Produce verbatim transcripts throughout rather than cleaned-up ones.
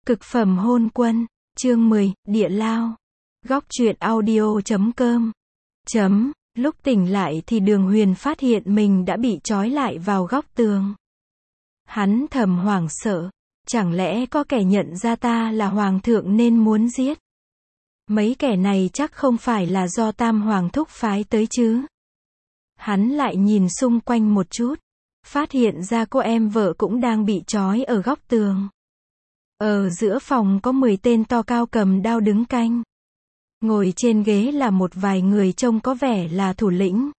Cực phẩm hôn quân, chương mười, địa lao. Góc truyện audio chấm com. Chấm, lúc tỉnh lại thì Đường Huyền phát hiện mình đã bị trói lại vào góc tường. Hắn thầm hoảng sợ, chẳng lẽ có kẻ nhận ra ta là hoàng thượng nên muốn giết? Mấy kẻ này chắc không phải là do Tam Hoàng thúc phái tới chứ? Hắn lại nhìn xung quanh một chút, phát hiện ra cô em vợ cũng đang bị trói ở góc tường. Ở giữa phòng có mười tên to cao cầm đao đứng canh. Ngồi trên ghế là một vài người trông có vẻ là thủ lĩnh.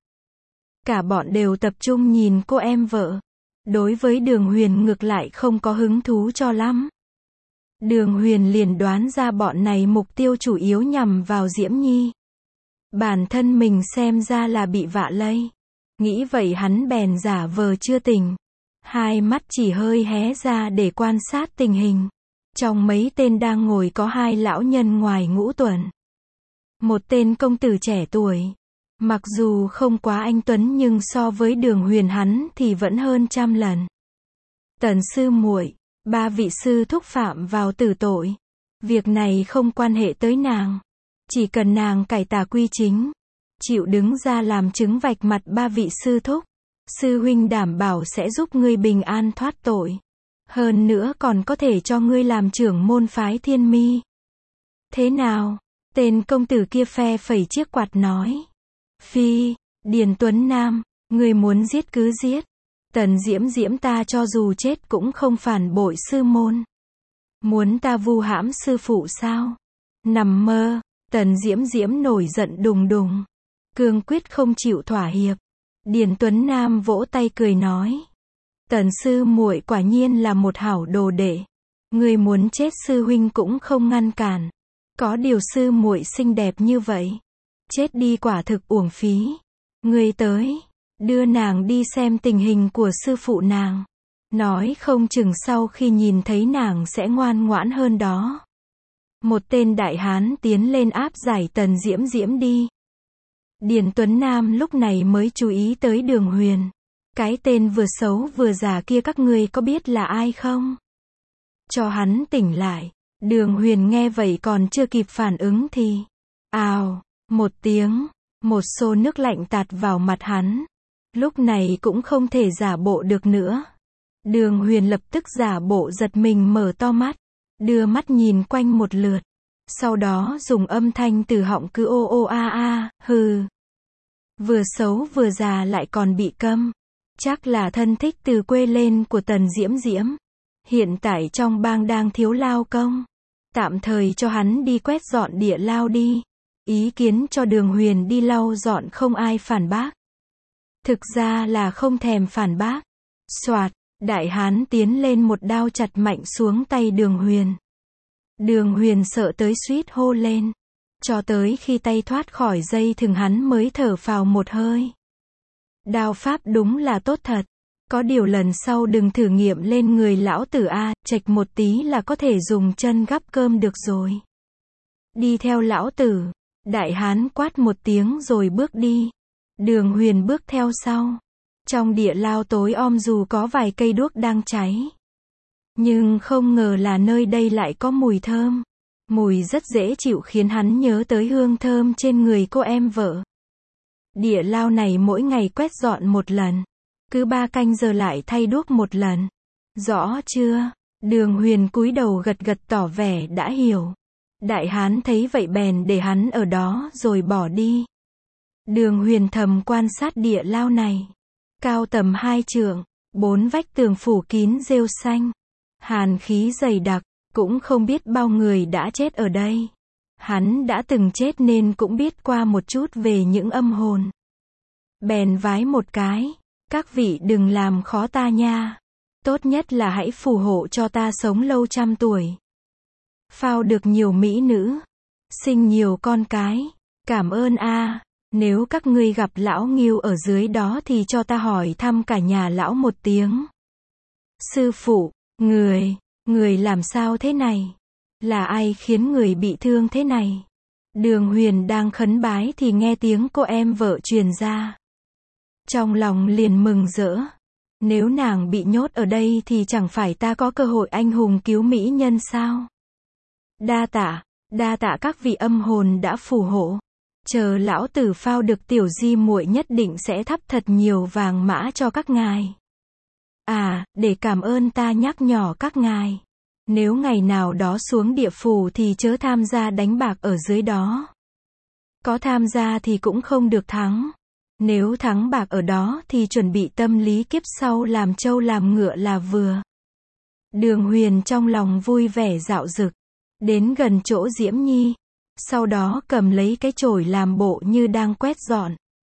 Cả bọn đều tập trung nhìn cô em vợ. Đối với Đường Huyền ngược lại không có hứng thú cho lắm. Đường Huyền liền đoán ra bọn này mục tiêu chủ yếu nhằm vào Diễm Nhi. Bản thân mình xem ra là bị vạ lây. Nghĩ vậy hắn bèn giả vờ chưa tỉnh. Hai mắt chỉ hơi hé ra để quan sát tình hình. Trong mấy tên đang ngồi có hai lão nhân ngoài ngũ tuần. Một tên công tử trẻ tuổi. Mặc dù không quá anh tuấn nhưng so với Đường Huyền hắn thì vẫn hơn trăm lần. Tần sư muội, ba vị sư thúc phạm vào tử tội. Việc này không quan hệ tới nàng. Chỉ cần nàng cải tà quy chính, chịu đứng ra làm chứng vạch mặt ba vị sư thúc, sư huynh đảm bảo sẽ giúp ngươi bình an thoát tội. Hơn nữa còn có thể cho ngươi làm trưởng môn phái Thiên Mi. Thế nào? Tên công tử kia phe phẩy chiếc quạt nói. Phi, Điền Tuấn Nam, ngươi muốn giết cứ giết. Tần Diễm Diễm ta cho dù chết cũng không phản bội sư môn. Muốn ta vu hãm sư phụ sao? Nằm mơ. Tần Diễm Diễm nổi giận đùng đùng. Cương quyết không chịu thỏa hiệp. Điền Tuấn Nam vỗ tay cười nói. Tần sư muội quả nhiên là một hảo đồ đệ. Người muốn chết sư huynh cũng không ngăn cản. Có điều sư muội xinh đẹp như vậy. Chết đi quả thực uổng phí. Người tới, đưa nàng đi xem tình hình của sư phụ nàng. Nói không chừng sau khi nhìn thấy nàng sẽ ngoan ngoãn hơn đó. Một tên đại hán tiến lên áp giải Tần Diễm Diễm đi. Điền Tuấn Nam lúc này mới chú ý tới Đường Huyền. Cái tên vừa xấu vừa già kia các ngươi có biết là ai không? Cho hắn tỉnh lại. Đường Huyền nghe vậy còn chưa kịp phản ứng thì ào, một tiếng, một xô nước lạnh tạt vào mặt hắn. Lúc này cũng không thể giả bộ được nữa. Đường Huyền lập tức giả bộ giật mình mở to mắt, đưa mắt nhìn quanh một lượt. Sau đó dùng âm thanh từ họng cứ ô ô a a, hừ. Vừa xấu vừa già lại còn bị câm. Chắc là thân thích từ quê lên của Tần Diễm Diễm. Hiện tại trong bang đang thiếu lao công. Tạm thời cho hắn đi quét dọn địa lao đi. Ý kiến cho Đường Huyền đi lau dọn không ai phản bác. Thực ra là không thèm phản bác. Soạt, đại hán tiến lên một đao chặt mạnh xuống tay Đường Huyền. Đường Huyền sợ tới suýt hô lên. Cho tới khi tay thoát khỏi dây thừng hắn mới thở phào một hơi. Đao pháp đúng là tốt thật. Có điều lần sau đừng thử nghiệm lên người lão tử a, chệch một tí là có thể dùng chân gắp cơm được rồi. Đi theo lão tử. Đại hán quát một tiếng rồi bước đi. Đường Huyền bước theo sau. Trong địa lao tối om dù có vài cây đuốc đang cháy. Nhưng không ngờ là nơi đây lại có mùi thơm. Mùi rất dễ chịu khiến hắn nhớ tới hương thơm trên người cô em vợ. Địa lao này mỗi ngày quét dọn một lần. Cứ ba canh giờ lại thay đuốc một lần. Rõ chưa? Đường Huyền cúi đầu gật gật tỏ vẻ đã hiểu. Đại hán thấy vậy bèn để hắn ở đó rồi bỏ đi. Đường Huyền thầm quan sát địa lao này. Cao tầm hai trượng, bốn vách tường phủ kín rêu xanh. Hàn khí dày đặc, cũng không biết bao người đã chết ở đây. Hắn đã từng chết nên cũng biết qua một chút về những âm hồn. Bèn vái một cái. Các vị đừng làm khó ta nha. Tốt nhất là hãy phù hộ cho ta sống lâu trăm tuổi. Phao được nhiều mỹ nữ. Sinh nhiều con cái. Cảm ơn a. Nếu các ngươi gặp lão Nghiêu ở dưới đó thì cho ta hỏi thăm cả nhà lão một tiếng. Sư phụ, người, người làm sao thế này? Là ai khiến người bị thương thế này? Đường Huyền đang khấn bái thì nghe tiếng cô em vợ truyền ra. Trong lòng liền mừng rỡ. Nếu nàng bị nhốt ở đây thì chẳng phải ta có cơ hội anh hùng cứu mỹ nhân sao? Đa tạ, đa tạ các vị âm hồn đã phù hộ. Chờ lão tử phao được tiểu di muội nhất định sẽ thắp thật nhiều vàng mã cho các ngài. À, để cảm ơn ta nhắc nhỏ các ngài. Nếu ngày nào đó xuống địa phủ thì chớ tham gia đánh bạc ở dưới đó. Có tham gia thì cũng không được thắng. Nếu thắng bạc ở đó thì chuẩn bị tâm lý kiếp sau làm trâu làm ngựa là vừa. Đường Huyền trong lòng vui vẻ dạo dực. Đến gần chỗ Diễm Nhi. Sau đó cầm lấy cái chổi làm bộ như đang quét dọn.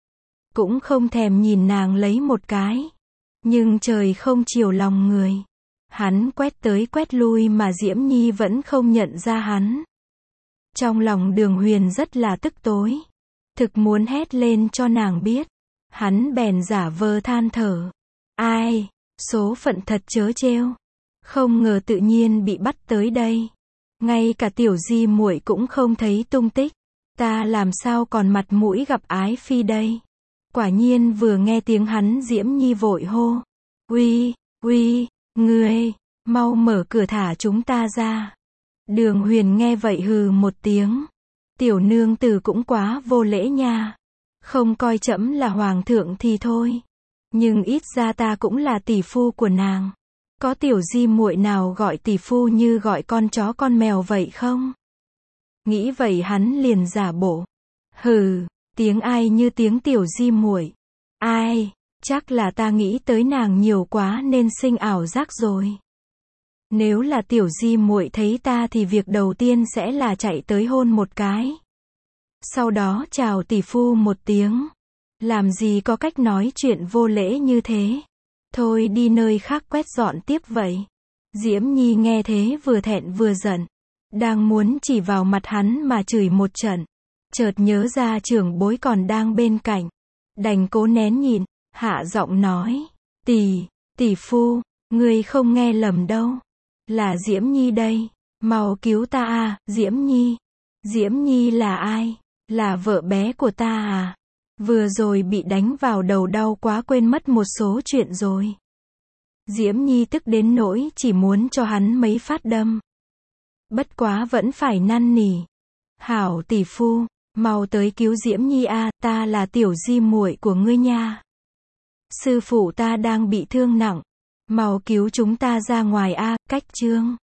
Cũng không thèm nhìn nàng lấy một cái. Nhưng trời không chiều lòng người. Hắn quét tới quét lui mà Diễm Nhi vẫn không nhận ra hắn. Trong lòng Đường Huyền rất là tức tối. Thực muốn hét lên cho nàng biết. Hắn bèn giả vờ than thở. Ai, số phận thật trớ trêu. Không ngờ tự nhiên bị bắt tới đây. Ngay cả tiểu di muội cũng không thấy tung tích. Ta làm sao còn mặt mũi gặp ái phi đây. Quả nhiên vừa nghe tiếng hắn Diễm Nhi vội hô. Uy, uy, ngươi, mau mở cửa thả chúng ta ra. Đường Huyền nghe vậy hừ một tiếng. Tiểu nương tử cũng quá vô lễ nha. Không coi trẫm là hoàng thượng thì thôi. Nhưng ít ra ta cũng là tỷ phu của nàng. Có tiểu di muội nào gọi tỷ phu như gọi con chó con mèo vậy không? Nghĩ vậy hắn liền giả bộ. Hừ, tiếng ai như tiếng tiểu di muội. Ai, chắc là ta nghĩ tới nàng nhiều quá nên sinh ảo giác rồi. Nếu là tiểu di muội thấy ta thì việc đầu tiên sẽ là chạy tới hôn một cái. Sau đó chào tỷ phu một tiếng. Làm gì có cách nói chuyện vô lễ như thế. Thôi đi nơi khác quét dọn tiếp vậy. Diễm Nhi nghe thế vừa thẹn vừa giận. Đang muốn chỉ vào mặt hắn mà chửi một trận. Chợt nhớ ra trưởng bối còn đang bên cạnh. Đành cố nén nhịn, hạ giọng nói. Tỷ, tỷ phu, ngươi không nghe lầm đâu. Là Diễm Nhi đây. Mau cứu ta à, Diễm Nhi. Diễm Nhi là ai? Là vợ bé của ta à? Vừa rồi bị đánh vào đầu đau quá quên mất một số chuyện rồi. Diễm Nhi tức đến nỗi chỉ muốn cho hắn mấy phát đâm. Bất quá vẫn phải năn nỉ. Hảo tỷ phu, mau tới cứu Diễm Nhi a, ta là tiểu di muội của ngươi nha. Sư phụ ta đang bị thương nặng. Mau cứu chúng ta ra ngoài a, cách chương.